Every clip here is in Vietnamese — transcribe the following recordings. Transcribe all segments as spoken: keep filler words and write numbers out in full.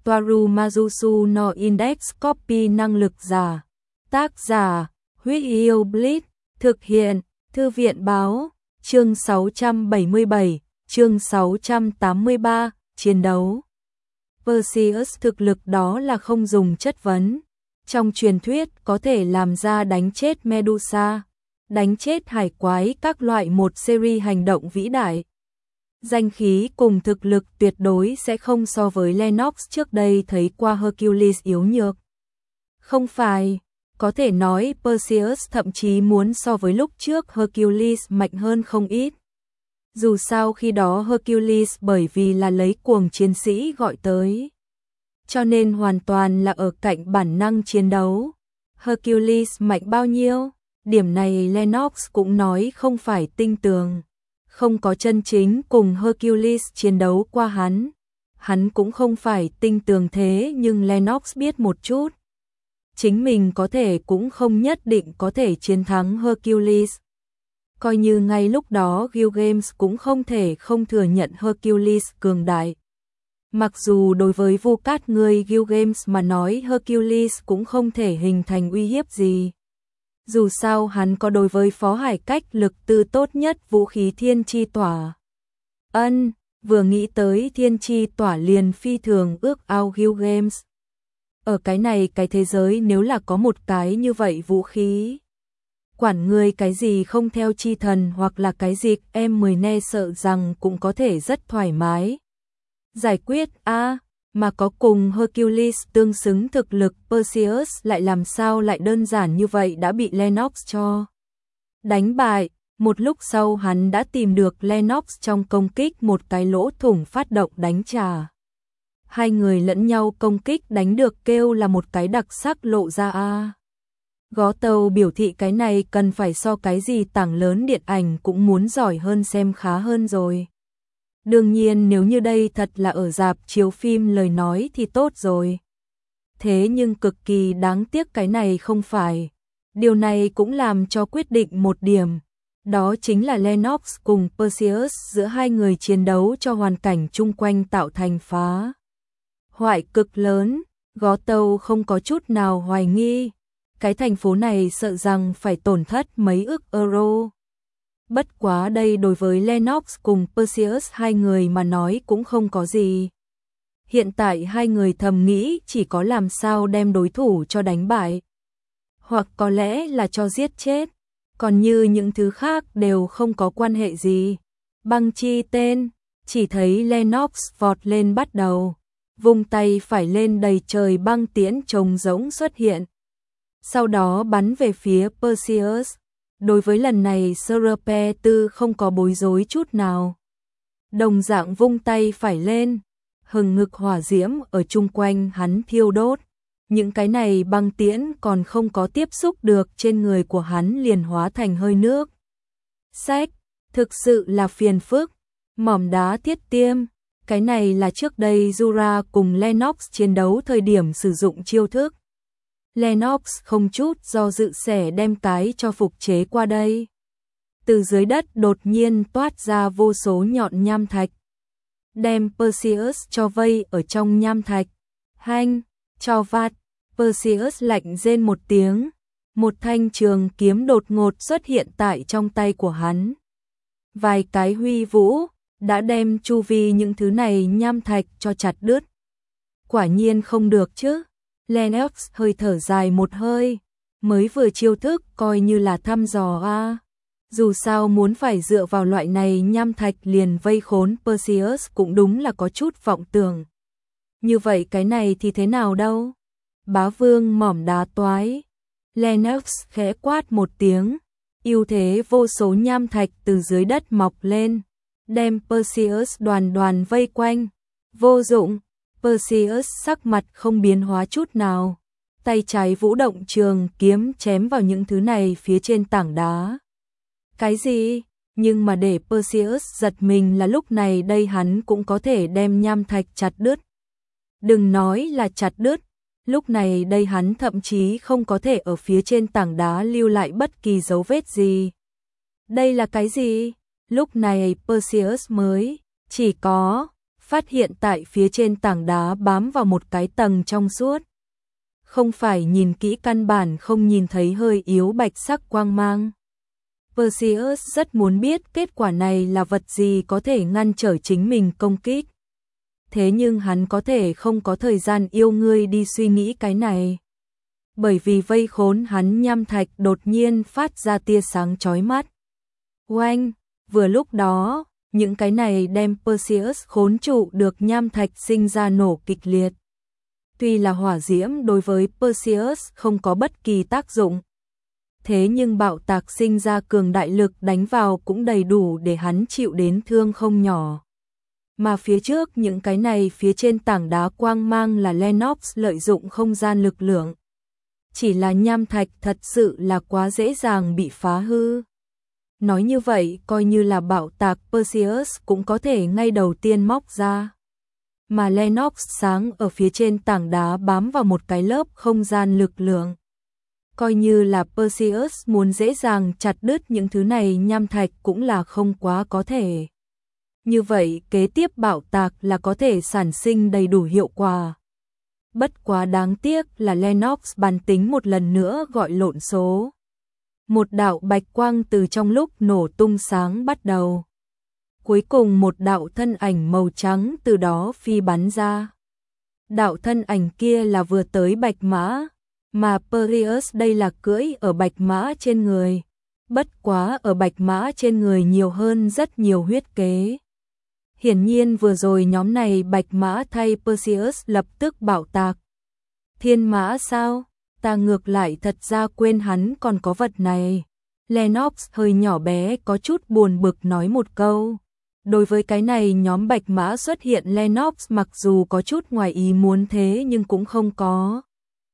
Toaru Majusu no Index Copy năng lực giả. Tác giả, Huyết Yêu Blitz, thực hiện, Thư viện báo, chương sáu trăm bảy mươi bảy, chương sáu trăm tám mươi ba, chiến đấu. Perseus thực lực đó là không dùng chất vấn. Trong truyền thuyết có thể làm ra đánh chết Medusa, đánh chết hải quái các loại một series hành động vĩ đại. Danh khí cùng thực lực tuyệt đối sẽ không so với Lennox trước đây thấy qua Hercules yếu nhược. Không phải, có thể nói Perseus thậm chí muốn so với lúc trước Hercules mạnh hơn không ít. Dù sao khi đó Hercules bởi vì là lấy cuồng chiến sĩ gọi tới, cho nên hoàn toàn là ở cạnh bản năng chiến đấu. Hercules mạnh bao nhiêu? Điểm này Lennox cũng nói không phải tinh tường. Không có chân chính cùng Hercules chiến đấu qua hắn. Hắn cũng không phải tinh tường thế nhưng Lennox biết một chút. Chính mình có thể cũng không nhất định có thể chiến thắng Hercules. Coi như ngay lúc đó Gilgamesh cũng không thể không thừa nhận Hercules cường đại. Mặc dù đối với Vu Cát người Gilgamesh mà nói Hercules cũng không thể hình thành uy hiếp gì. Dù sao hắn có đối với phó hải cách lực tư tốt nhất vũ khí thiên chi tỏa. Ân, vừa nghĩ tới thiên chi tỏa liền phi thường ước ao Gilgamesh. Ở cái này cái thế giới nếu là có một cái như vậy vũ khí. Quản người cái gì không theo chi thần hoặc là cái gì em mười ne sợ rằng cũng có thể rất thoải mái. Giải quyết a à, mà có cùng Hercules tương xứng thực lực Perseus lại làm sao lại đơn giản như vậy đã bị Lennox cho đánh bại. Một lúc sau hắn đã tìm được Lennox trong công kích một cái lỗ thủng phát động đánh trả. Hai người lẫn nhau công kích đánh được kêu là một cái đặc sắc lộ ra a. À. Gó tàu biểu thị cái này cần phải so cái gì tảng lớn điện ảnh cũng muốn giỏi hơn xem khá hơn rồi. Đương nhiên nếu như đây thật là ở rạp chiếu phim lời nói thì tốt rồi. Thế nhưng cực kỳ đáng tiếc cái này không phải. Điều này cũng làm cho quyết định một điểm. Đó chính là Lennox cùng Perseus giữa hai người chiến đấu cho hoàn cảnh chung quanh tạo thành phá hoại cực lớn. Gó tàu không có chút nào hoài nghi. Cái thành phố này sợ rằng phải tổn thất mấy ức euro. Bất quá đây đối với Lennox cùng Perseus hai người mà nói cũng không có gì. Hiện tại hai người thầm nghĩ chỉ có làm sao đem đối thủ cho đánh bại. Hoặc có lẽ là cho giết chết. Còn như những thứ khác đều không có quan hệ gì. Băng chi tên, chỉ thấy Lennox vọt lên bắt đầu. Vung tay phải lên đầy trời băng tiễn trông rỗng xuất hiện. Sau đó bắn về phía Perseus. Đối với lần này Serpe Tư không có bối rối chút nào. Đồng dạng vung tay phải lên, hừng ngực hỏa diễm ở chung quanh hắn thiêu đốt. Những cái này băng tiễn còn không có tiếp xúc được trên người của hắn liền hóa thành hơi nước. Sách, thực sự là phiền phức. Mỏm đá thiết tiêm, cái này là trước đây Jura cùng Lennox chiến đấu thời điểm sử dụng chiêu thức. Lennox không chút do dự sẻ đem cái cho phục chế qua đây. Từ dưới đất đột nhiên toát ra vô số nhọn nham thạch. Đem Perseus cho vây ở trong nham thạch. Hanh, cho vạt, Perseus lạnh rên một tiếng. Một thanh trường kiếm đột ngột xuất hiện tại trong tay của hắn. Vài cái huy vũ, đã đem chu vi những thứ này nham thạch cho chặt đứt. Quả nhiên không được chứ. Lennox hơi thở dài một hơi, mới vừa chiêu thức coi như là thăm dò a. À. Dù sao muốn phải dựa vào loại này nham thạch liền vây khốn Perseus cũng đúng là có chút vọng tưởng. Như vậy cái này thì thế nào đâu? Bá vương mỏm đá toái. Lennox khẽ quát một tiếng, ưu thế vô số nham thạch từ dưới đất mọc lên, đem Perseus đoàn đoàn vây quanh. Vô dụng. Perseus sắc mặt không biến hóa chút nào, tay trái vũ động trường kiếm chém vào những thứ này phía trên tảng đá. Cái gì? Nhưng mà để Perseus giật mình là lúc này đây hắn cũng có thể đem nham thạch chặt đứt. Đừng nói là chặt đứt, lúc này đây hắn thậm chí không có thể ở phía trên tảng đá lưu lại bất kỳ dấu vết gì. Đây là cái gì? Lúc này Perseus mới chỉ có phát hiện tại phía trên tảng đá bám vào một cái tầng trong suốt. Không phải nhìn kỹ căn bản không nhìn thấy hơi yếu bạch sắc quang mang. Perseus rất muốn biết kết quả này là vật gì có thể ngăn trở chính mình công kích. Thế nhưng hắn có thể không có thời gian yêu ngươi đi suy nghĩ cái này. Bởi vì vây khốn hắn nham thạch đột nhiên phát ra tia sáng chói mắt. Oanh, vừa lúc đó, những cái này đem Perseus khốn trụ được nham thạch sinh ra nổ kịch liệt. Tuy là hỏa diễm đối với Perseus không có bất kỳ tác dụng. Thế nhưng bạo tạc sinh ra cường đại lực đánh vào cũng đầy đủ để hắn chịu đến thương không nhỏ. Mà phía trước những cái này phía trên tảng đá quang mang là Lennox lợi dụng không gian lực lượng. Chỉ là nham thạch thật sự là quá dễ dàng bị phá hư. Nói như vậy coi như là bạo tạc Perseus cũng có thể ngay đầu tiên móc ra. Mà Lennox sáng ở phía trên tảng đá bám vào một cái lớp không gian lực lượng. Coi như là Perseus muốn dễ dàng chặt đứt những thứ này nham thạch cũng là không quá có thể. Như vậy kế tiếp bạo tạc là có thể sản sinh đầy đủ hiệu quả. Bất quá đáng tiếc là Lennox bản tính một lần nữa gọi lộn số. Một đạo bạch quang từ trong lúc nổ tung sáng bắt đầu. Cuối cùng một đạo thân ảnh màu trắng từ đó phi bắn ra. Đạo thân ảnh kia là vừa tới bạch mã, mà Perseus đây là cưỡi ở bạch mã trên người. Bất quá ở bạch mã trên người nhiều hơn rất nhiều huyết kế. Hiển nhiên vừa rồi nhóm này bạch mã thay Perseus lập tức bạo tạc. Thiên mã sao? Ta ngược lại thật ra quên hắn còn có vật này. Lennox hơi nhỏ bé có chút buồn bực nói một câu. Đối với cái này nhóm bạch mã xuất hiện Lennox mặc dù có chút ngoài ý muốn thế nhưng cũng không có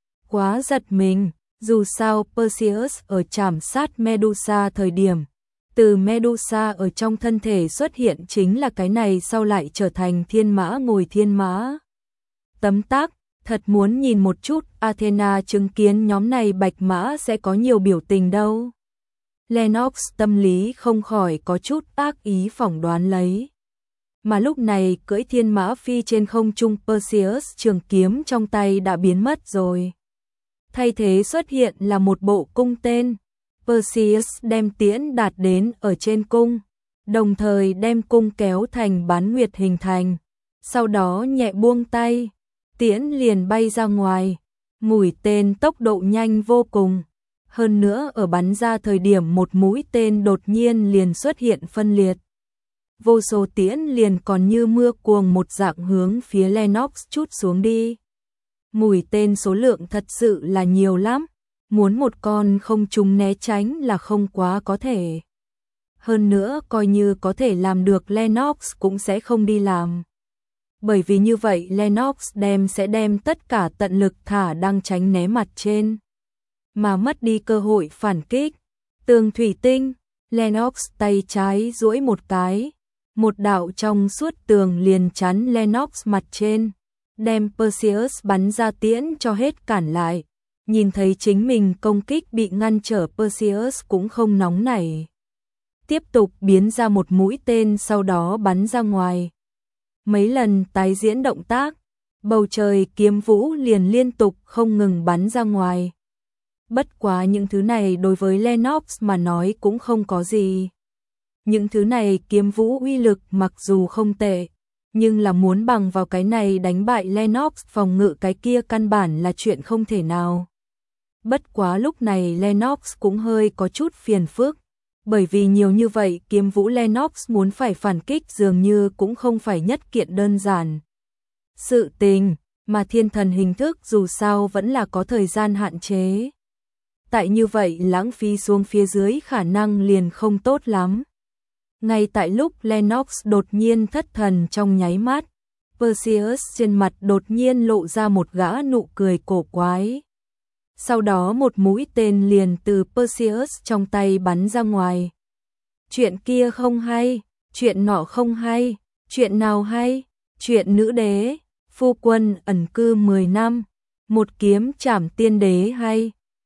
quá giật mình. Dù sao Perseus ở trảm sát Medusa thời điểm, từ Medusa ở trong thân thể xuất hiện chính là cái này sau lại trở thành thiên mã ngồi thiên mã. Tấm tắc, thật muốn nhìn một chút Athena chứng kiến nhóm này bạch mã sẽ có nhiều biểu tình đâu. Lennox tâm lý không khỏi có chút ác ý phỏng đoán lấy. Mà lúc này cưỡi thiên mã phi trên không trung Perseus trường kiếm trong tay đã biến mất rồi. Thay thế xuất hiện là một bộ cung tên. Perseus đem tiễn đạt đến ở trên cung, đồng thời đem cung kéo thành bán nguyệt hình thành. Sau đó nhẹ buông tay, tiễn liền bay ra ngoài. Mũi tên tốc độ nhanh vô cùng. Hơn nữa ở bắn ra thời điểm một mũi tên đột nhiên liền xuất hiện phân liệt. Vô số tiễn liền còn như mưa cuồng một dạng hướng phía Lennox chút xuống đi. Mũi tên số lượng thật sự là nhiều lắm. Muốn một con không trúng né tránh là không quá có thể. Hơn nữa coi như có thể làm được Lennox cũng sẽ không đi làm. Bởi vì như vậy Lennox đem sẽ đem tất cả tận lực thả đang tránh né mặt trên. Mà mất đi cơ hội phản kích. Tường thủy tinh, Lennox tay trái duỗi một cái. Một đạo trong suốt tường liền chắn Lennox mặt trên. Đem Perseus bắn ra tiễn cho hết cản lại. Nhìn thấy chính mình công kích bị ngăn trở Perseus cũng không nóng nảy. Tiếp tục biến ra một mũi tên sau đó bắn ra ngoài. Mấy lần tái diễn động tác, bầu trời kiếm vũ liền liên tục không ngừng bắn ra ngoài. Bất quá những thứ này đối với Lennox mà nói cũng không có gì. Những thứ này kiếm vũ uy lực mặc dù không tệ, nhưng là muốn bằng vào cái này đánh bại Lennox phòng ngự cái kia căn bản là chuyện không thể nào. Bất quá lúc này Lennox cũng hơi có chút phiền phức, bởi vì nhiều như vậy kiếm vũ Lennox muốn phải phản kích dường như cũng không phải nhất kiện đơn giản. Sự tình, mà thiên thần hình thức dù sao vẫn là có thời gian hạn chế. Tại như vậy lãng phí xuống phía dưới khả năng liền không tốt lắm. Ngay tại lúc Lennox đột nhiên thất thần trong nháy mắt, Perseus trên mặt đột nhiên lộ ra một gã nụ cười cổ quái. Sau đó một mũi tên liền từ Perseus trong tay bắn ra ngoài. Chuyện kia không hay, chuyện nọ không hay, chuyện nào hay, chuyện nữ đế, phu quân ẩn cư mười năm, một kiếm trảm tiên đế hay.